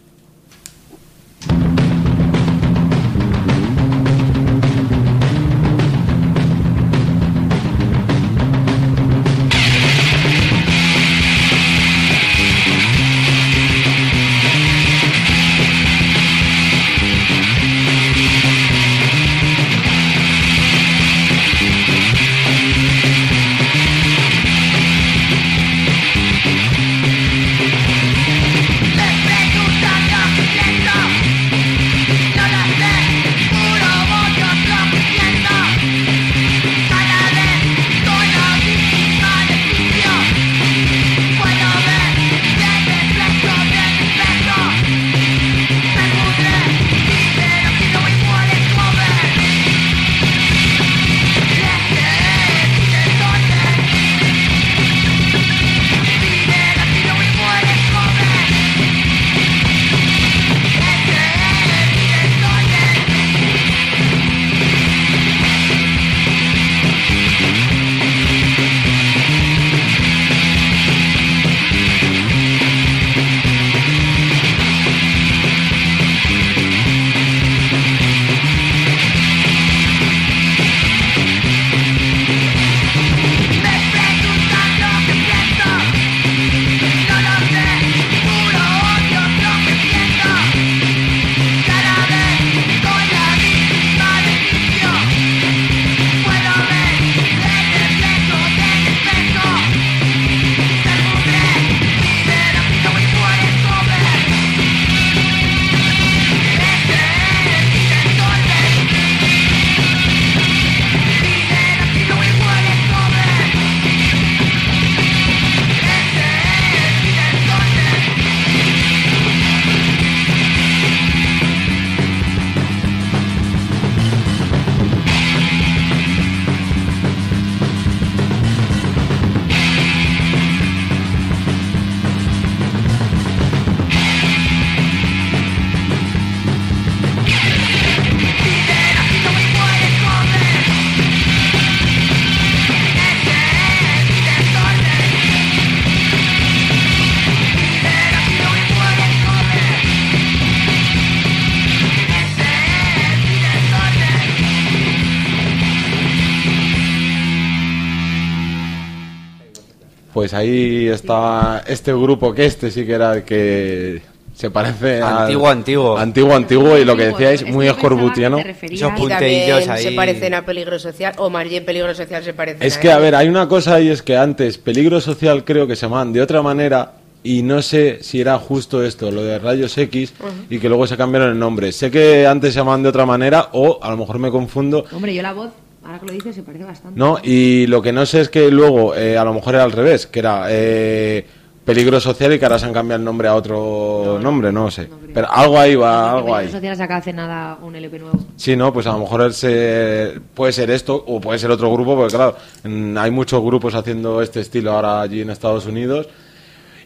Pues ahí está este grupo, que este sí que era el que se parece al- Antiguo, antiguo. Antiguo, antiguo, y lo que decíais, Es muy yo pensaba escorbutiano. que te referías- Esos Y punteillos también ahí. se parecen a Peligro Social, o más bien Peligro Social se parecen Es a que, a él. ver, hay una cosa y es que antes Peligro Social creo que se llamaban de otra manera y no sé si era justo esto, lo de Rayos X, y que luego se cambiaron el nombre. Sé que antes se llamaban de otra manera o a lo mejor me confundo. Hombre, yo la voz, ahora que lo dices, se parece bastante. No, y lo que no sé es que luego eh, a lo mejor era al revés, que era eh, Peligro Social y que ahora se han cambiado el nombre a otro nombre, no sé. no creo. Pero algo ahí va, Porque algo Peligro ahí. Social ha sacado hace nada un L P nuevo. Sí, no, pues a lo mejor ese- puede ser esto o puede ser otro grupo, porque claro, mm, hay muchos grupos haciendo este estilo ahora allí en Estados Unidos.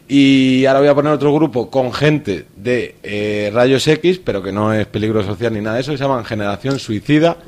Y ahora voy a poner otro grupo con gente de eh, Rayos X, pero que no es peligro social ni nada de eso, que se llaman Generación Suicida.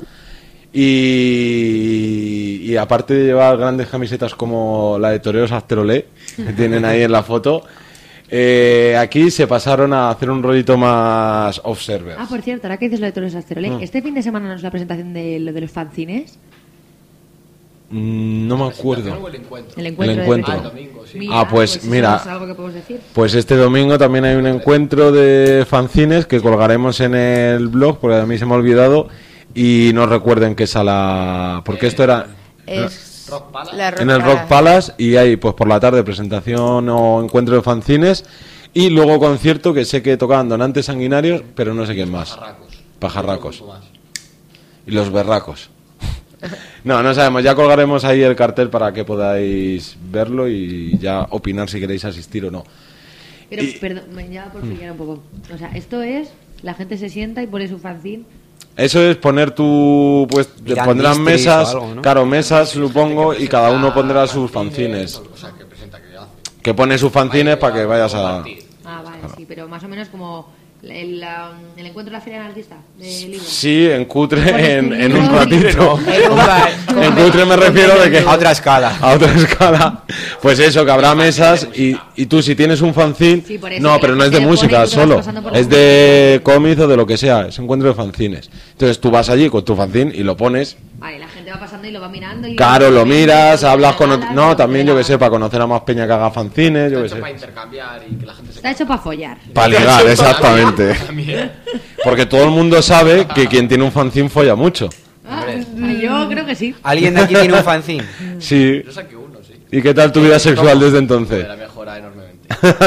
Y, y aparte de llevar grandes camisetas como la de Toreros Asterolé, que tienen ahí en la foto, eh, aquí se pasaron a hacer un rollito más observer. Ah, por cierto, ahora que dices lo de Toreros Asterolé, Mm. ¿este fin de semana no es la presentación de lo de los fanzines? Mm, no me acuerdo. O el encuentro. El encuentro. El encuentro. de Ah, el domingo, sí. Mira, Ah, pues, eso mira. es algo que podemos decir. Pues este domingo también hay un encuentro de fanzines que colgaremos en el blog, porque a mí se me ha olvidado, y no recuerden qué sala, porque esto era Es Rock Palace. la en el Rock Palace, y hay pues por la tarde presentación o encuentro de fanzines, y luego concierto que sé que tocaban Donantes Sanguinarios, pero no sé quién más. Pajarracos. Pajarracos. Un grupo más. Y los berracos. No, no sabemos, ya colgaremos ahí el cartel para que podáis verlo y ya opinar si queréis asistir o no. Pero, Y- perdón, ya por pillar un poco. O sea, esto es, la gente se sienta y pone su fanzine. Eso es poner tu, pues te Irán pondrán Mysteries mesas, o algo, ¿no? claro, mesas supongo, y cada uno pondrá sus fanzines, fanzines. O sea, que presenta, que hace. Que pone sus fanzines para que vayas a... compartir. Ah, vale, sí, pero más o menos como el, la- el encuentro de la Feria Anarquista de libros. Sí, en cutre, Pones en, tu en libro. un ratito. En un bar. En cutre me refiero de que... A otra escala. A otra escala. Pues eso, que habrá mesas y, y tú si tienes un fanzine... Sí, por eso no, que pero la no es de gente le pone y música tú te vas solo. pasando por la Es de cómics o de lo que sea. Es encuentro de fanzines. Entonces tú vas allí con tu fanzine y lo pones... Vale, la gente va pasando y lo va mirando. Y Claro, lo miras, y hablas con... regalas, ot- No, lo también que yo que da. sé, para conocer a más peña que haga fanzines, yo Está que hecho sé. para intercambiar y que la gente se Está hecho para follar. Para ligar, exactamente. También. Porque todo el mundo sabe que quien tiene un fanzine folla mucho. Ah, yo creo que sí. ¿Alguien de aquí tiene un fanzine? Sí. Yo saqué uno, sí. ¿Y qué tal tu vida sexual desde entonces? Me la mejora enormemente.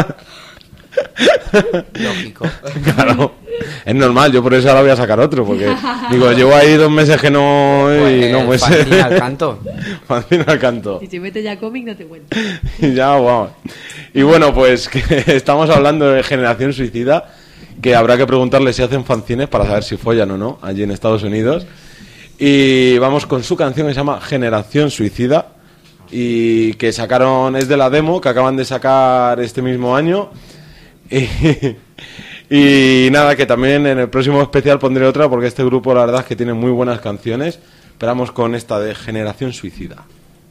Lógico. Claro. Es normal, yo por eso ahora voy a sacar otro, porque digo, llevo ahí dos meses que no... y Pues, no puede fanzine ser. al canto. Fanzine al canto. Si se mete ya cómic, no te cuento. Y ya, wow. Y bueno, pues que estamos hablando de Generación Suicida, que habrá que preguntarle si hacen fanzines para saber si follan o no, allí en Estados Unidos. Y vamos con su canción que se llama Generación Suicida, y que sacaron, es de la demo que acaban de sacar este mismo año. Y, y nada, que también en el próximo especial pondré otra, porque este grupo la verdad es que tiene muy buenas canciones. Esperamos con esta de Generación Suicida.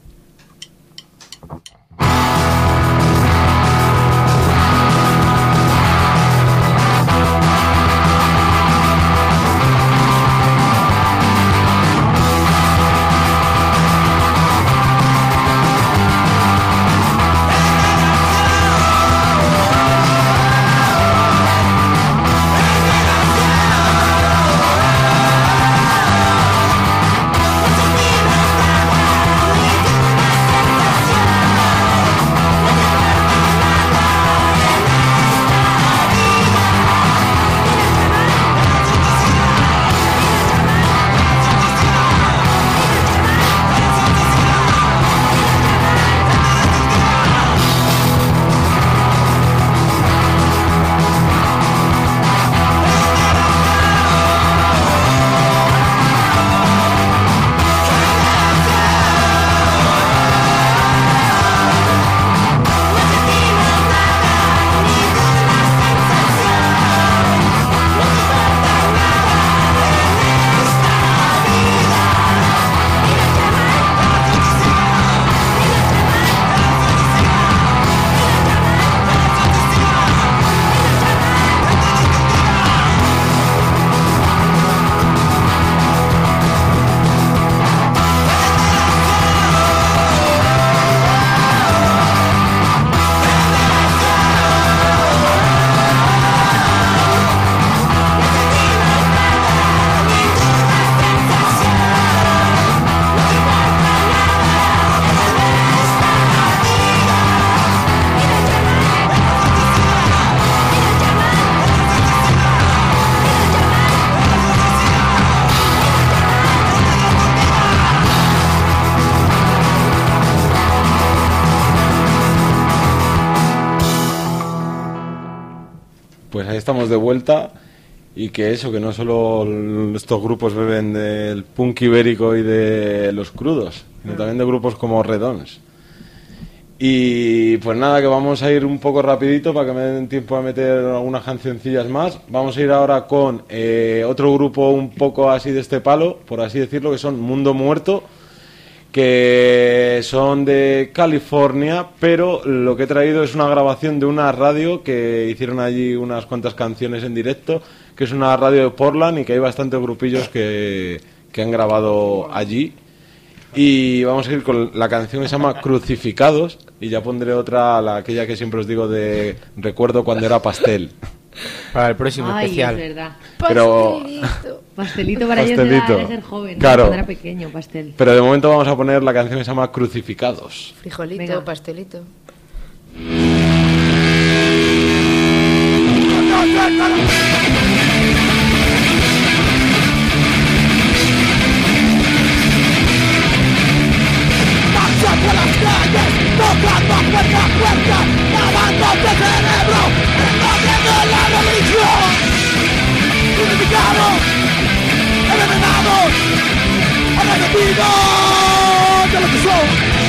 Pues ahí estamos de vuelta, y que eso, que no solo l- estos grupos beben del punk ibérico y de los crudos, sino también de grupos como Redons. Y pues nada, que vamos a ir un poco rapidito para que me den tiempo a meter algunas cancioncillas más. Vamos a ir ahora con eh, otro grupo un poco así de este palo, por así decirlo, que son Mundo Muerto, que son de California, pero lo que he traído es una grabación de una radio que hicieron allí unas cuantas canciones en directo, que es una radio de Portland y que hay bastantes grupillos que, que han grabado allí. Y vamos a ir con la canción que se llama Crucificados, y ya pondré otra, la, aquella que siempre os digo de Recuerdo cuando era pastel. Para el próximo Ay, especial. es verdad. Pero Pastelito para ellos Pastelito. era de ser joven, ¿no? Claro. Cuando era pequeño, pastel. Pero de momento vamos a poner la canción que se llama Crucificados. Frijolito, Venga. pastelito. Marcha por las calles, tocando puerta a puerta, lavándote el cerebro, en nombre de la religión. Crucificados, envenenados, arrepentidos de lo que son.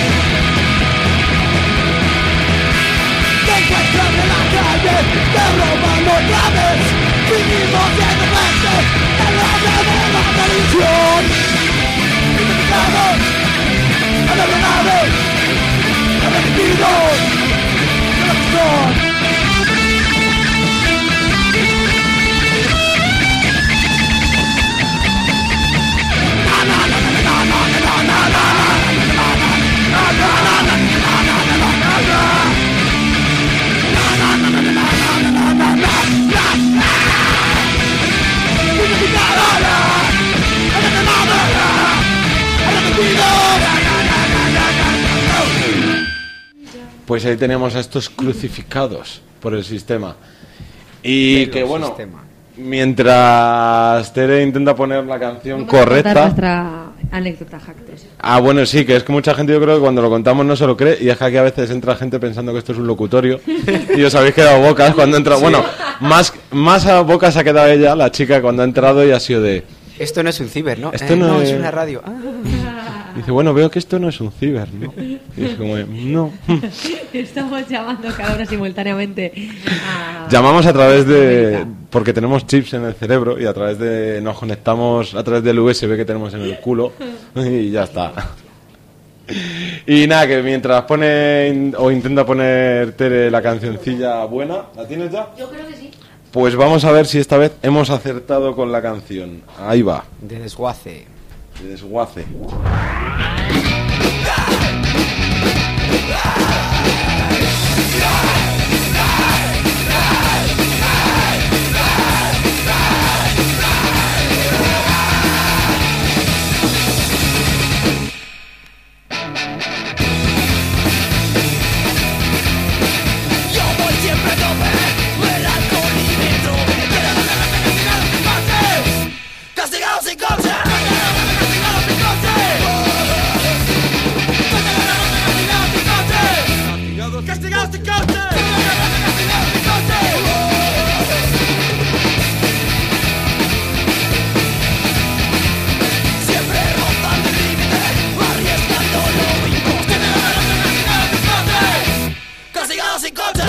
Te encuentran en la calle, te roban otra vez. Vinimos de repente, en nombre de la religión. Crucificados, envenenados, arrepentidos de lo que son. Pues ahí tenemos a estos crucificados por el sistema. Y Pero que bueno, sistema. mientras Tere intenta poner la canción Vamos a contar correcta. nuestra anécdota, Jactos. Ah, bueno, sí, que es que mucha gente yo creo que cuando lo contamos no se lo cree, y es que aquí a veces entra gente pensando que esto es un locutorio y os habéis quedado bocas cuando entra. Bueno, más, más a bocas ha quedado ella, la chica, cuando ha entrado y ha sido de... Esto no es un ciber, ¿no? Esto Eh, no no, es- es una radio. Ah. Dice, bueno, veo que esto no es un ciber, ¿no? Y es como, de, no. Estamos llamando cada hora simultáneamente a... Llamamos a través de... porque tenemos chips en el cerebro y a través de... nos conectamos a través del U S B que tenemos en el culo y ya está. Y nada, que mientras pone o intenta poner Tere la cancioncilla buena, ¿la tienes ya? Yo creo que sí. Pues vamos a ver si esta vez hemos acertado con la canción. Ahí va, De desguace. de desguace. Yo voy siempre a tope, el alcohol y dentro me queda castigado sin coche, castigado sin coche, castigado sin coche, siempre rozando el límite, arriesgando lo imposible. Castigado sin coche.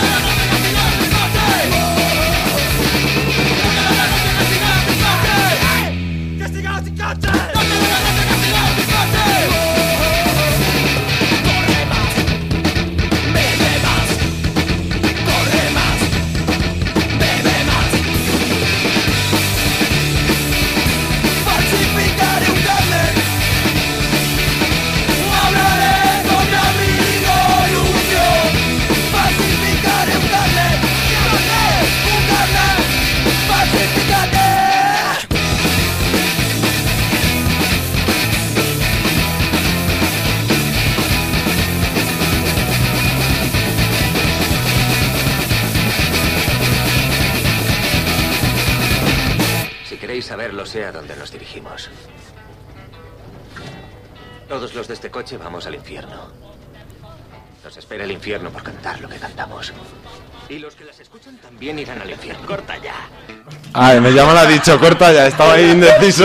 Castigado sin coche. Corre más, bebe más, corre más, bebe más. Falsificaré un carnet. Hablaré con mi amigo Lucio. Falsificaré un carnet. Un carnet. Falsificaré. Si queréis saberlo, sé a dónde nos dirigimos. Todos los de este coche vamos al infierno. Nos espera el infierno por cantar lo que cantamos. Y los que las escuchan también irán al infierno. Corta ya. Ay, me llama, la ha dicho, corta ya, estaba ahí indeciso.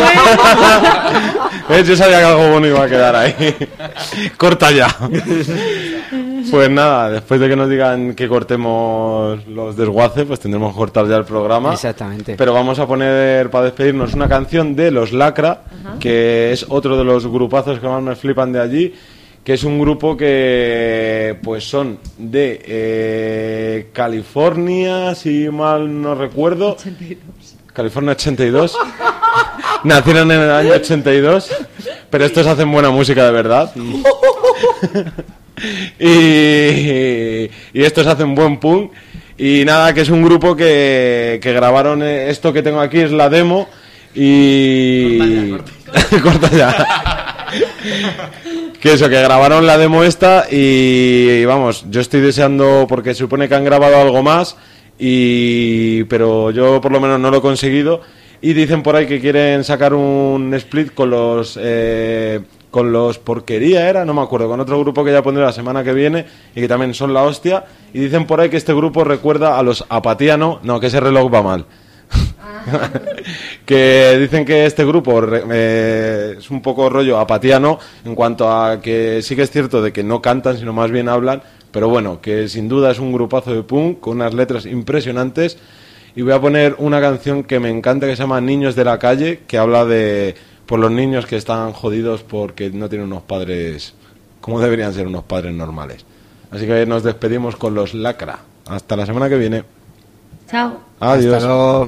¿Ves? Yo sabía que algo bueno iba a quedar ahí. Corta ya. Pues nada, después de que nos digan que cortemos los desguaces, pues tendremos que cortar ya el programa. Exactamente. Pero vamos a poner, para despedirnos, una canción de Los Lacra, uh-huh. que es otro de los grupazos que más me flipan de allí, que es un grupo que pues son de eh, California, si mal no recuerdo. ochenta y dos. California ochenta y dos. Nacieron en el año ochenta y dos, pero estos hacen buena música de verdad. Y, y, y estos hacen buen punk. Y nada, que es un grupo que, que grabaron esto que tengo aquí, es la demo. Y... Corta ya, corta ya. Que eso, que grabaron la demo esta y, y vamos, yo estoy deseando, porque se supone que han grabado algo más, y pero yo por lo menos no lo he conseguido, y dicen por ahí que quieren sacar un split con los eh, con los Porquería, era, no me acuerdo, con otro grupo que ya pondré la semana que viene y que también son la hostia, y dicen por ahí que este grupo recuerda a los Apatiano, no, que ese reloj va mal. Que dicen que este grupo eh, es un poco rollo apatiano en cuanto a que sí que es cierto de que no cantan sino más bien hablan, pero bueno, que sin duda es un grupazo de punk con unas letras impresionantes. Y voy a poner una canción que me encanta, que se llama Niños de la Calle, que habla de por los niños que están jodidos porque no tienen unos padres como deberían ser unos padres normales. Así que nos despedimos con Los Lacra. Hasta la semana que viene. Chao. Adiós. Hasta luego.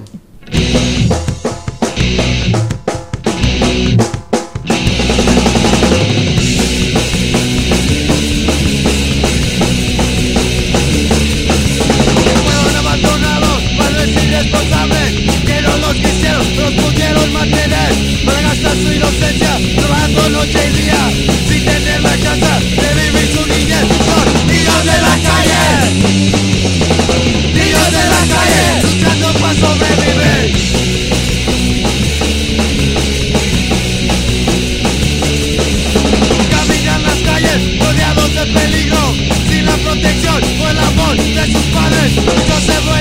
Fueron abandonados, padres irresponsables, que no los quisieron, los pudieron mantener, para gastar su inocencia, trabajando noche y día, sin tener la chance de vivir su niñez. Son niños de la calle, niños de la calle, luchando para sobrevivir. Caminan las calles rodeados de peligro, sin la protección o el amor de sus padres. Muchos se